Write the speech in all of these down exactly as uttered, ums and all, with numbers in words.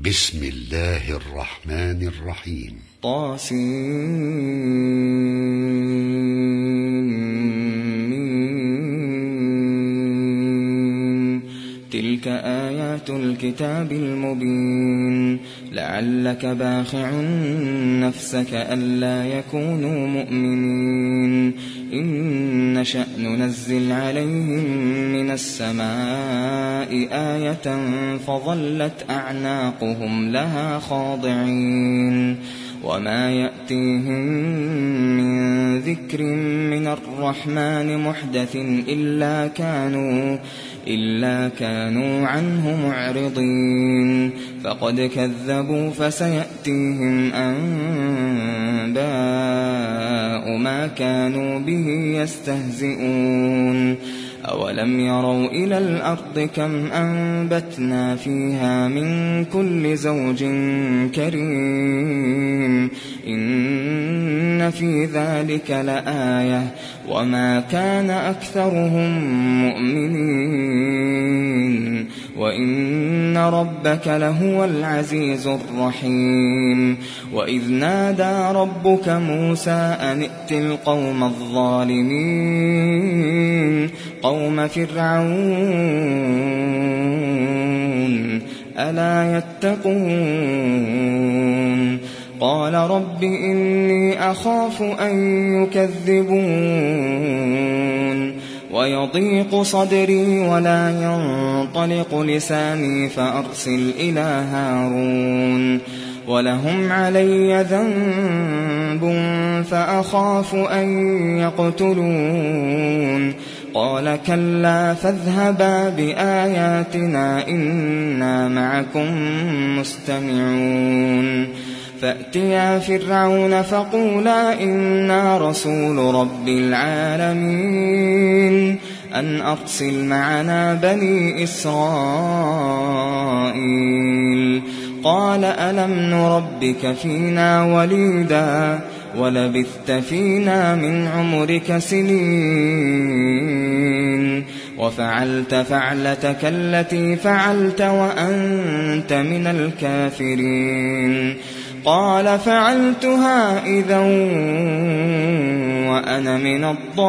بسم الله الرحمن الرحيم. طاسين. تلك آيات الكتاب المبين. لعلك باخع نفسك ألا يكونوا مؤمنين. إن نشأ ننزل عليهم من السماء آية فظلت أعناقهم لها خاضعين. وما يأتيهم من ذكر من الرحمن محدث إلا كانوا إلا كانوا عنه معرضين. فقد كذبوا فسيأتيهم أنباء ما كانوا به يستهزئون. أولم يروا إلى الأرض كم أنبتنا فيها من كل زوج كريم. إن في ذلك لآية وما كان أكثرهم مؤمنين. وإن ربك لهو العزيز الرحيم. وإذ نادى ربك موسى أن ائت القوم الظالمين قوم فرعون ألا يتقون. قال رب إني أخاف أن يكذبون ويضيق صدري ولا ينطلق لساني فأرسل إلى هارون ولهم علي ذنب فأخاف أن يقتلون. قال كلا فاذهبا بآياتنا إنا معكم مستمعون. فأتيا فرعون فقولا إنا رسول رب العالمين أن أرسل معنا بني إسرائيل. قال ألم نربك فينا وليدا ولبثت فينا من عمرك سنين وفعلت فعلتك التي فعلت وأنت من الكافرين. قال فعلتها إذا وأنا من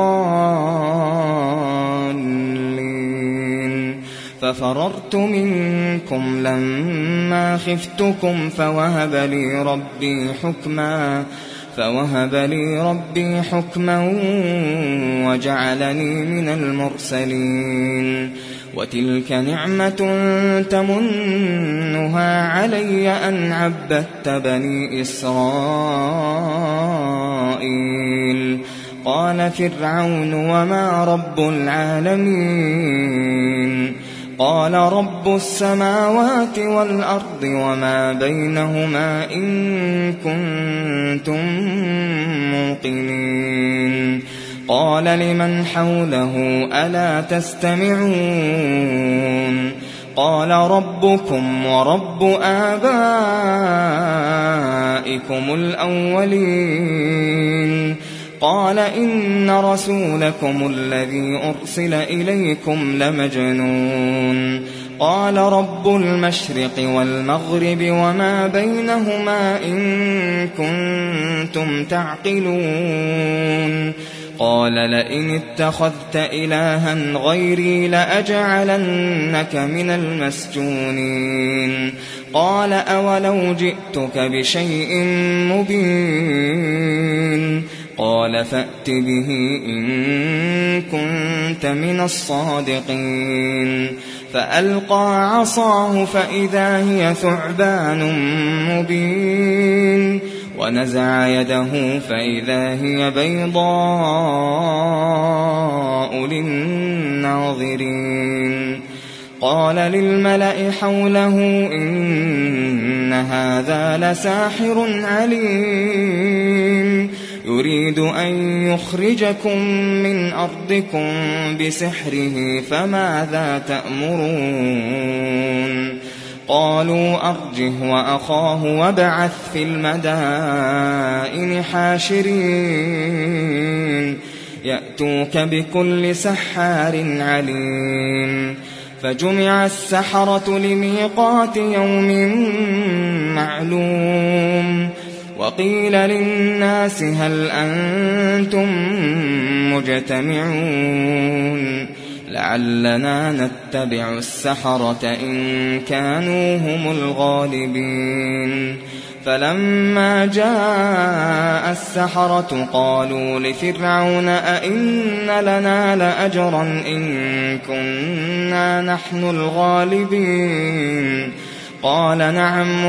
الضالين. ففررت منكم لما خفتكم فوهب لي ربي حكما فوهب لي ربي حكما وجعلني من المرسلين. وتلك نعمة تمنها علي أن عبدت بني إسرائيل. قال فرعون وما رب العالمين. قال رب السماوات والأرض وما بينهما إن كنتم موقنين. قال لمن حوله ألا تستمعون. قال ربكم ورب آبائكم الأولين. قال إن رسولكم الذي أرسل إليكم لمجنون. قال رب المشرق والمغرب وما بينهما إن كنتم تعقلون. قال لئن اتخذت إلها غيري لأجعلنك من المسجونين. قال أولو جئتك بشيء مبين. قال فأت به إن كنت من الصادقين. فألقى عصاه فإذا هي ثعبان مبين. ونزع يده فإذا هي بيضاء للناظرين. قال للملأ حوله إن هذا لساحر عليم يريد أن يخرجكم من أرضكم بسحره فماذا تأمرون. قالوا أرجه وأخاه وابعث في المدائن حاشرين يأتوك بكل سحار عليم. فجمع السحرة لميقات يوم معلوم وقيل للناس هل أنتم مجتمعون لعلنا نتبع السحرة إن كانوا هم الغالبين فلما جاء السحرة قالوا لفرعون أئن لنا لأجرا إن كنا نحن الغالبين قال نعم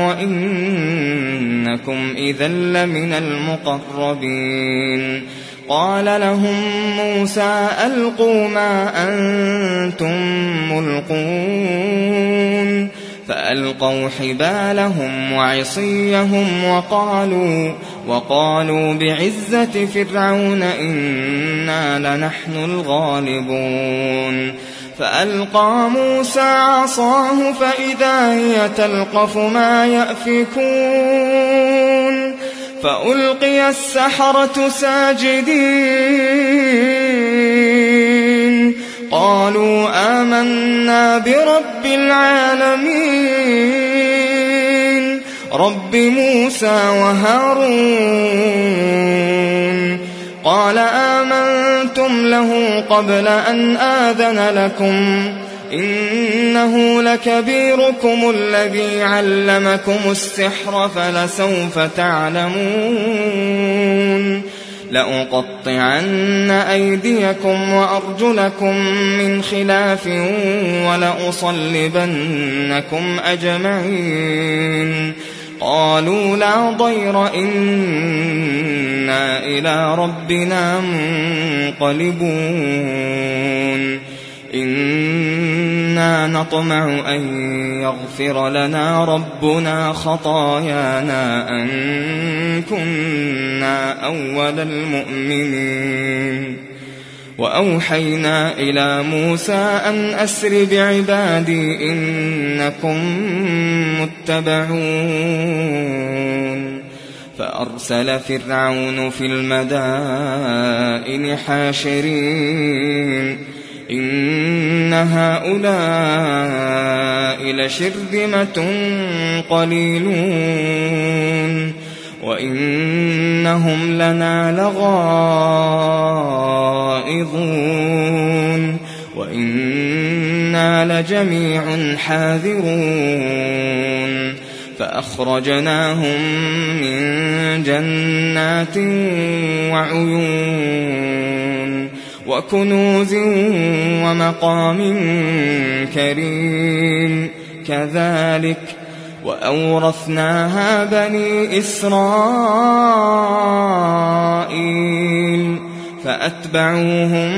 وإنكم إذا لمن المقربين قال لهم موسى ألقوا ما أنتم ملقون فألقوا حبالهم وعصيهم وقالوا, وقالوا بعزة فرعون إنا لنحن الغالبون فألقى موسى عصاه فإذا هي تلقف ما يأفكون فألقي السحرة ساجدين قالوا آمنا برب العالمين رب موسى وهارون قال آمنتم له قبل أن آذن لكم إنه لكبيركم الذي علمكم السحر فلسوف تعلمون لأقطعن أيديكم وأرجلكم من خلاف ولأصلبنكم أجمعين قالوا لا ضير إنا إلى ربنا منقلبون إنا نطمع أن يغفر لنا ربنا خطايانا أن كنا أول المؤمنين وأوحينا إلى موسى أن أسر بعبادي إنكم متبعون فأرسل فرعون في المدائن حاشرين إن هؤلاء لشرذمة قليلون وإنهم لنا لغائظون وإنا لجميع حاذرون فأخرجناهم من جنات وعيون وكنوز ومقام كريم كذلك وأورثناها بني إسرائيل فأتبعوهم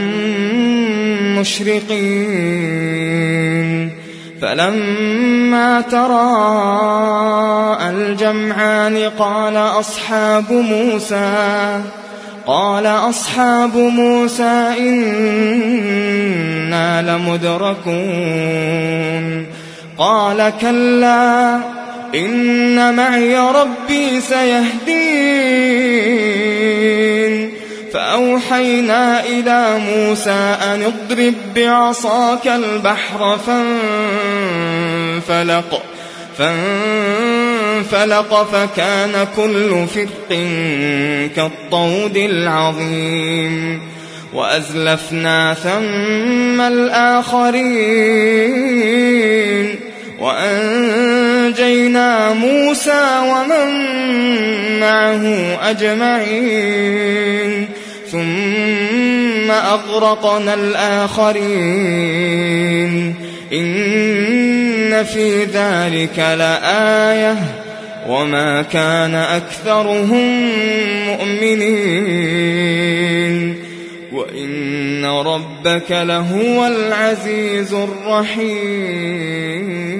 مشرقين فلما تراءى الجمعان قال أصحاب موسى قال أصحاب موسى إنا لمدركون قال كلا إن معي ربي سيهدين فأوحينا إلى موسى أن اضرب بعصاك البحر فانفلق فانفلق فكان كل فرق كالطود العظيم وأزلفنا ثم الآخرين وأنجينا موسى ومن معه أجمعين ثم أغرقنا الآخرين إن في ذلك لآية وما كان أكثرهم مؤمنين وإن ربك لهو العزيز الرحيم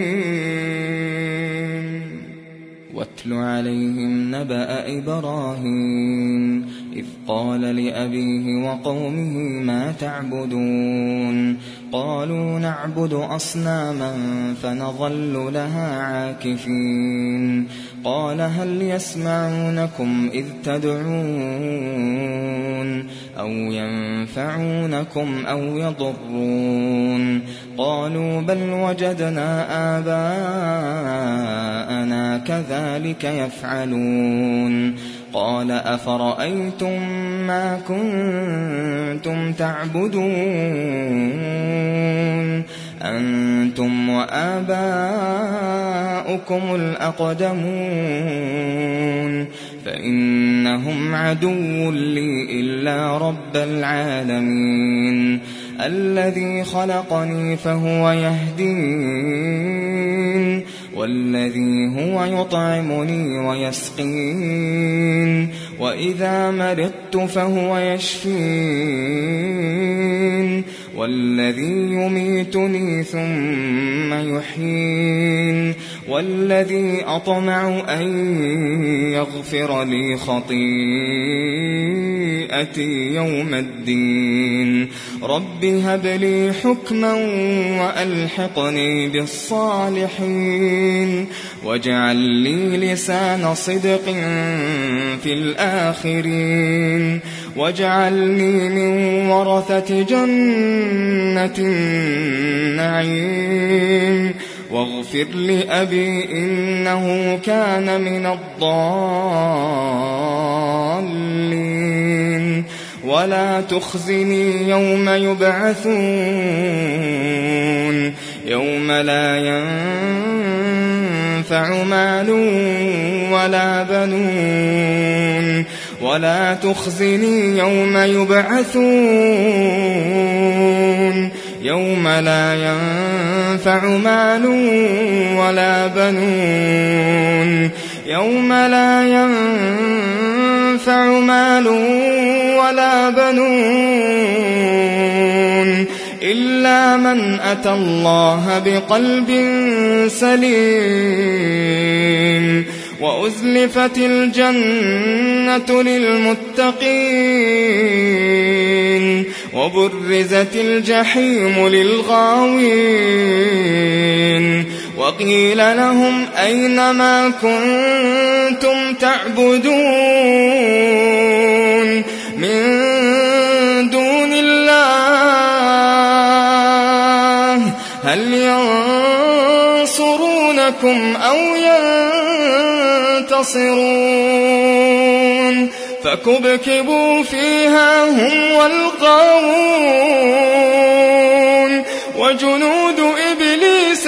واتل عليهم نبأ إبراهيم إذ قال لأبيه وقومه ما تعبدون قالوا نعبد أصناما فنظل لها عاكفين قال هل يسمعونكم إذ تدعون أو ينفعونكم أو يضرون قالوا بل وجدنا آباءنا كذلك يفعلون قال أفرأيتم ما كنتم تعبدون أنتم وآباؤكم الأقدمون فإنهم عدو لي إلا رب العالمين الذي خلقني فهو يهدين والذي هو يطعمني ويسقين وإذا مرضت فهو يشفين والذي يميتني ثم يحيين والذي أطمع أن يغفر لي خطيئتي يوم الدين رب هب لي حكما وألحقني بالصالحين واجعل لي لسان صدق في الآخرين واجعلني من ورثة جنة النعيم واغفر لأبي إنه كان من الضالين ولا تخزني يوم يبعثون يوم لا ينفع مال ولا بنون ولا تخزني يوم يبعثون يوم لا ينفع مال ولا بنون يوم لا ينفع مال ولا بنون إلا من أتى الله بقلب سليم وأزلفت الجنة للمتقين وبرزت الجحيم للغاوين وقيل لهم أين ما كنتم تعبدون من دون الله هل ينصرونكم أو ينتصرون فكبكبوا فيها هم والغاوون وجنود إبليس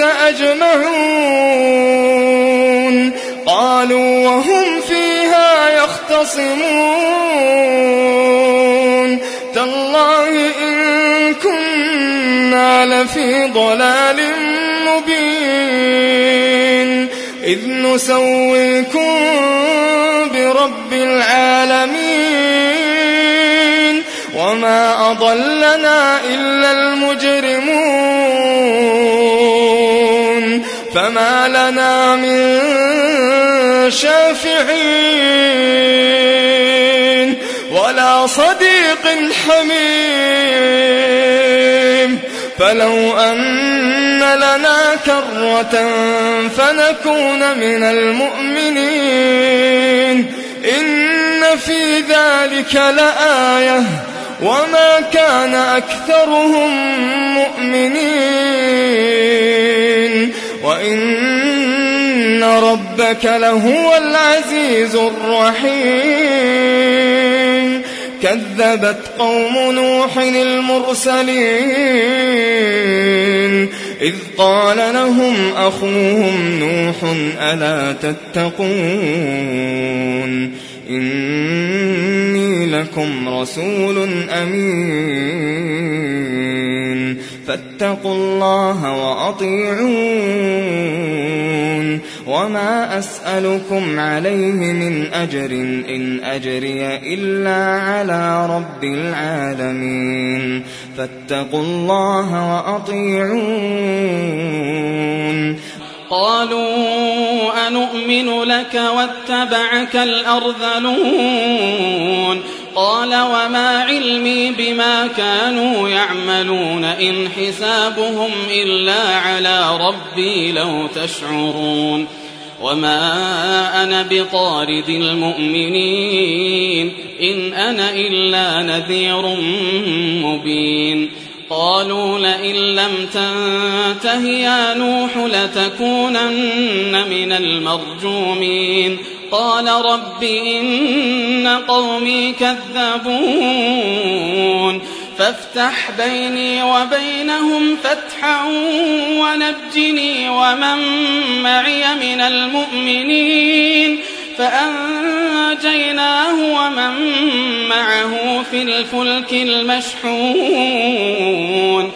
أجمعون قالوا وهم فيها يختصمون تالله إن كنا لفي ضلال مبين إذ نسويكم برب العالمين وما أضلنا إلا المجرمون فما لنا من شافعين ولا صديق حميم فلو أن لنا كرة فنكون من المؤمنين إن في ذلك لآية وما كان أكثرهم مؤمنين وإن ربك لهو العزيز الرحيم كذبت قوم نوح المرسلين إذ قال لهم أخوهم نوح ألا تتقون إني لكم رسول أمين فاتقوا الله وأطيعون وما أسألكم عليه من أجر إن أجري إلا على رب العالمين فاتقوا الله وأطيعون قالوا أنؤمن لك واتبعك الأرذلون قال وما علمي بما كانوا يعملون إن حسابهم إلا على ربي لو تشعرون وما أنا بطارد المؤمنين إن أنا إلا نذير مبين قالوا لئن لم تنته يا نوح لتكونن من المرجومين قال رب إن قومي كذبون فافتح بيني وبينهم فتحا ونجني ومن معي من المؤمنين فأنجيناه ومن معه في الفلك المشحون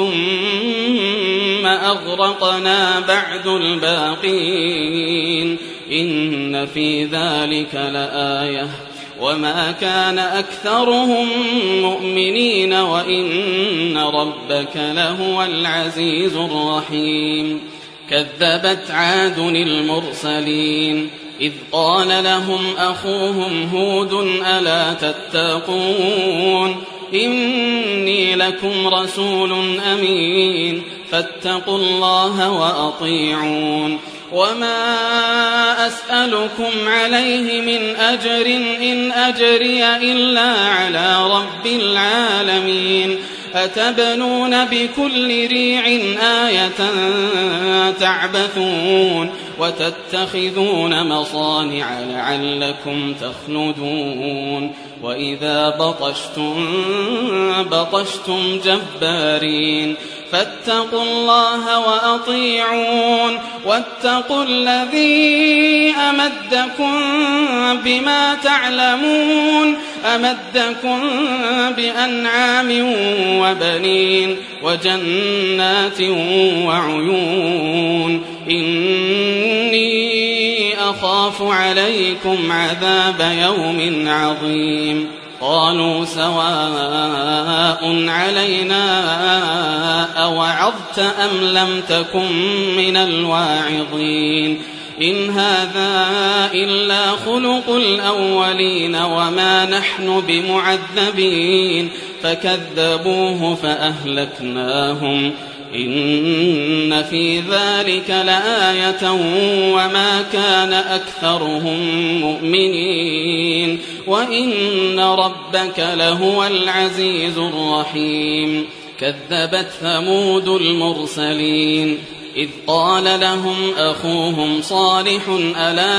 ثم أغرقنا بعد الباقين إن في ذلك لآية وما كان أكثرهم مؤمنين وإن ربك لهو العزيز الرحيم كذبت عاد المرسلين إذ قال لهم أخوهم هود ألا تتقون إني لكم رسول أمين فاتقوا الله وأطيعون وما أسألكم عليه من أجر إن أجري إلا على رب العالمين أتبنون بكل ريع آية تعبثون وتتخذون مصانع لعلكم تخلدون وإذا بطشتم بطشتم جبارين فاتقوا الله وأطيعون واتقوا الذي أمدكم بما تعلمون أمدكم بأنعام وبنين وجنات وعيون إني أخاف عليكم عذاب يوم عظيم قالوا سواء علينا أوعظت أم لم تكن من الواعظين إن هذا إلا خلق الأولين وما نحن بمعذبين فكذبوه فأهلكناهم إن في ذلك لآية وما كان أكثرهم مؤمنين وإن ربك لهو العزيز الرحيم كذبت ثمود المرسلين إذ قال لهم أخوهم صالح ألا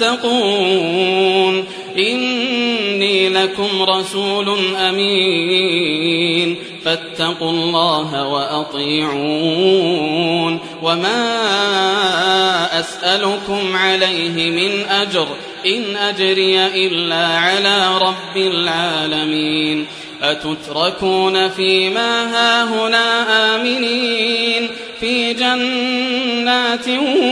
تتقون إني لكم رسول أمين فاتقوا الله وأطيعون وما أسألكم عليه من أجر إن أجري إلا على رب العالمين أتتركون فيما هاهنا آمنين في جنات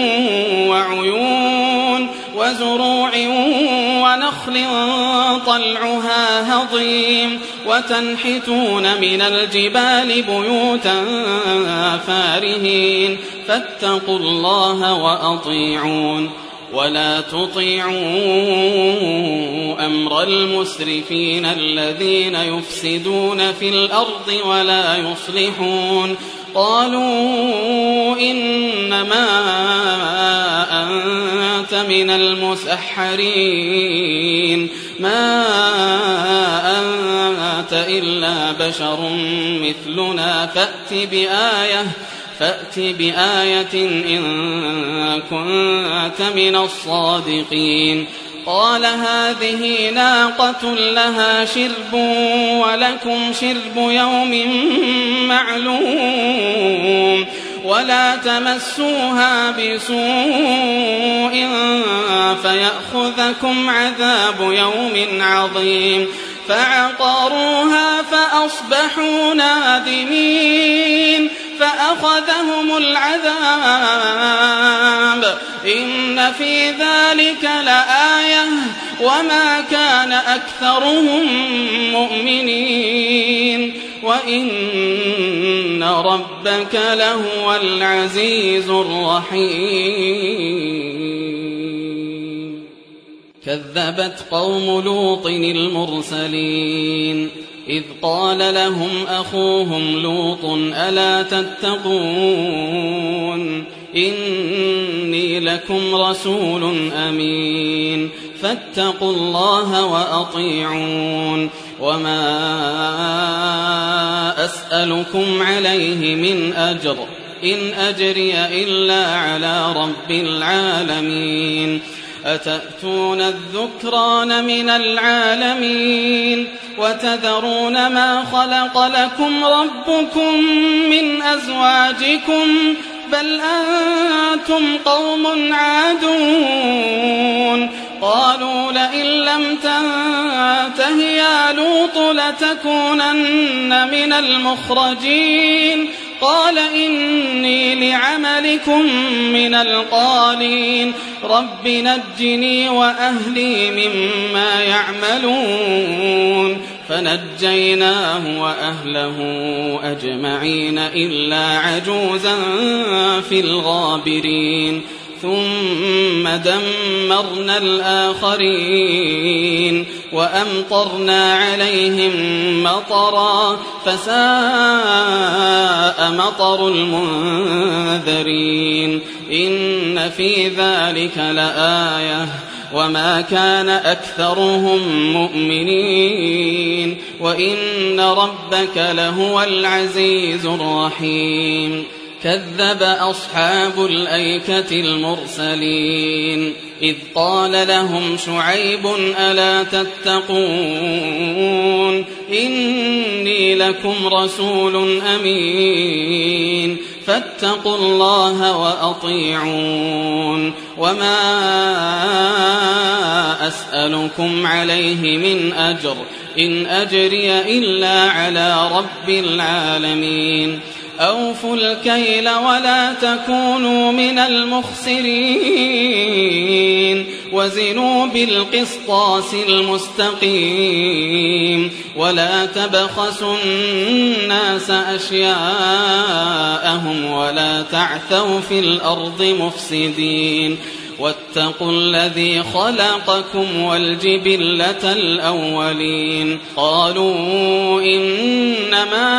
وعيون وزروع ونخل طلعها هضيم وتنحتون من الجبال بيوتا فارهين فاتقوا الله وأطيعون ولا تطيعوا أمر المسرفين الذين يفسدون في الأرض ولا يصلحون قالوا إنما أنت من المسحرين ما أنت إلا بشر مثلنا فأت بآية فأت بآية إن كنت من الصادقين قال هذه ناقة لها شرب ولكم شرب يوم معلوم ولا تمسوها بسوء فيأخذكم عذاب يوم عظيم فعقروها فأصبحوا نادمين فأخذهم العذاب إن في ذلك لآية وما كان أكثرهم مؤمنين وإن ربك لهو العزيز الرحيم كذبت قوم لوط المرسلين إذ قال لهم أخوهم لوط ألا تتقون إني لكم رسول أمين فاتقوا الله وأطيعون وما أسألكم عليه من أجر إن أجري إلا على رب العالمين أتأتون الذكران من العالمين وتذرون ما خلق لكم ربكم من أزواجكم بل أنتم قوم عادون قالوا لئن لم تنته يا لوط لتكونن من المخرجين قال إني لعملكم من القالين رب نجني وأهلي مما يعملون فنجيناه وأهله أجمعين إلا عجوزا في الغابرين ثم دمرنا الآخرين وأمطرنا عليهم مطرا فساء مطر المنذرين إن في ذلك لآية وما كان أكثرهم مؤمنين وإن ربك لهو العزيز الرحيم كذب أصحاب الأيكة المرسلين إذ قال لهم شعيب ألا تتقون إني لكم رسول أمين فاتقوا الله وأطيعون وما أسألكم عليه من أجر إن أجري إلا على رب العالمين أوفوا الكيل ولا تكونوا من المخسرين وزنوا بالقسطاس المستقيم ولا تبخسوا الناس أشياءهم ولا تعثوا في الأرض مفسدين واتقوا الذي خلقكم والجبلة الأولين قالوا إنما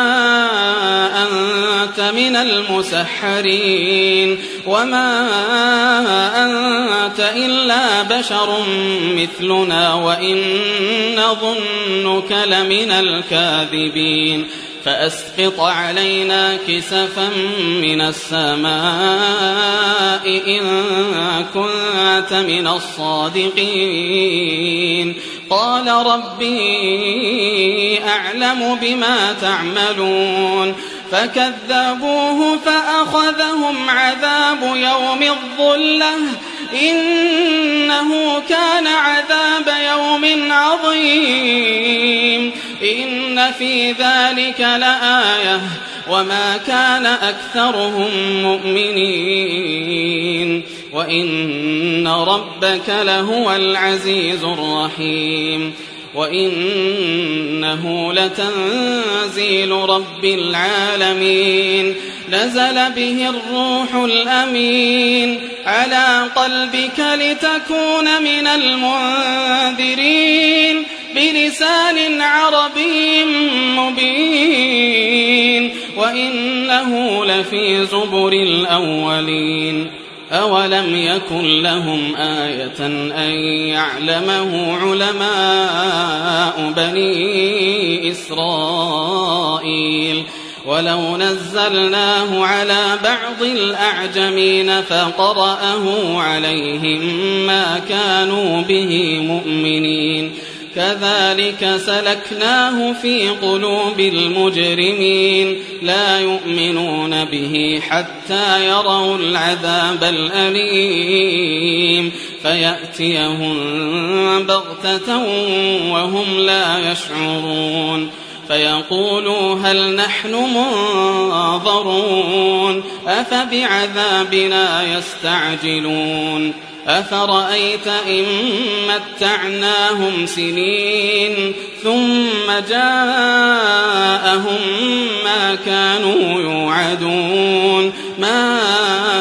أنت من المسحرين وما أنت إلا بشر مثلنا وإن نظنك لمن الكاذبين فأسقط علينا كسفا من السماء إن كنت من الصادقين قال ربي أعلم بما تعملون فكذبوه فأخذهم عذاب يوم الظلة إنه كان عذاب يوم عظيم إن في ذلك لآية وما كان أكثرهم مؤمنين وإن ربك لهو العزيز الرحيم وإنه لتنزيل رب العالمين نزل به الروح الأمين على قلبك لتكون من المنذرين بلسان عربي مبين وإنه لفي زبر الأولين أولم يكن لهم آية أن يعلمه علماء بني إسرائيل ولو نزلناه على بعض الأعجمين فقرأه عليهم ما كانوا به مؤمنين كذلك سلكناه في قلوب المجرمين لا يؤمنون به حتى يروا العذاب الأليم فيأتيهم بغتة وهم لا يشعرون فيقولوا هل نحن منظرون أفبعذابنا يستعجلون أفرأيت إن متعناهم سنين ثم جاءهم ما كانوا يوعدون ما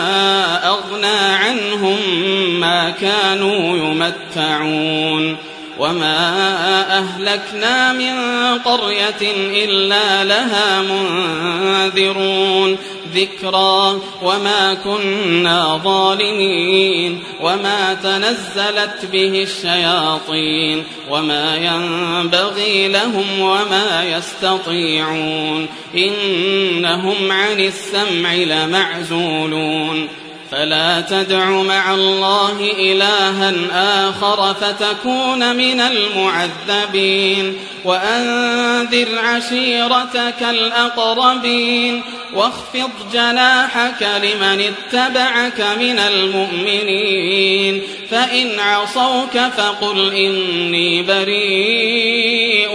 أغنى عنهم ما كانوا يمتعون وما أهلكنا من قرية إلا لها منذرون ذكرى وما كنا ظالمين وما تنزلت به الشياطين وما ينبغي لهم وما يستطيعون إنهم عن السمع لمعزولون فلا تدع مع الله إلها آخر فتكون من المعذبين وأنذر عشيرتك الأقربين واخفض جناحك لمن اتبعك من المؤمنين فإن عصوك فقل إني بريء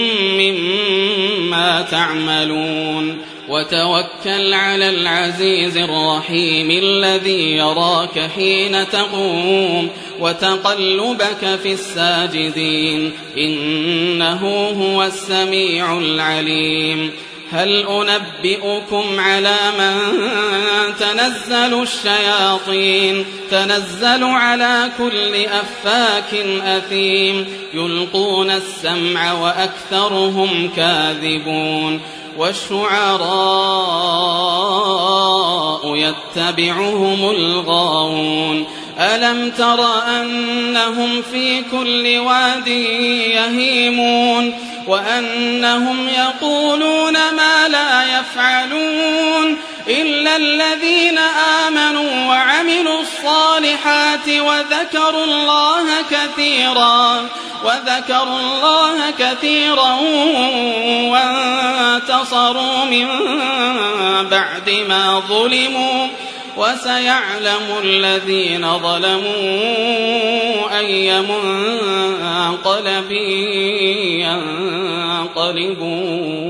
مما تعملون وتوكل على العزيز الرحيم الذي يراك حين تقوم وتقلبك في الساجدين إنه هو السميع العليم هل أنبئكم على من تنزل الشياطين تنزل على كل أفاك أثيم يلقون السمع وأكثرهم كاذبون والشعراء يتبعهم الغاوون ألم تر أنهم في كل واد يهيمون وأنهم يقولون ما لا يفعلون إلا الذين آمنوا وعملوا الصالحات وذكروا الله كثيرا وذكروا الله كثيرا وانتصروا من بعد ما ظلموا وسيعلم الذين ظلموا أي منقلب ينقلبون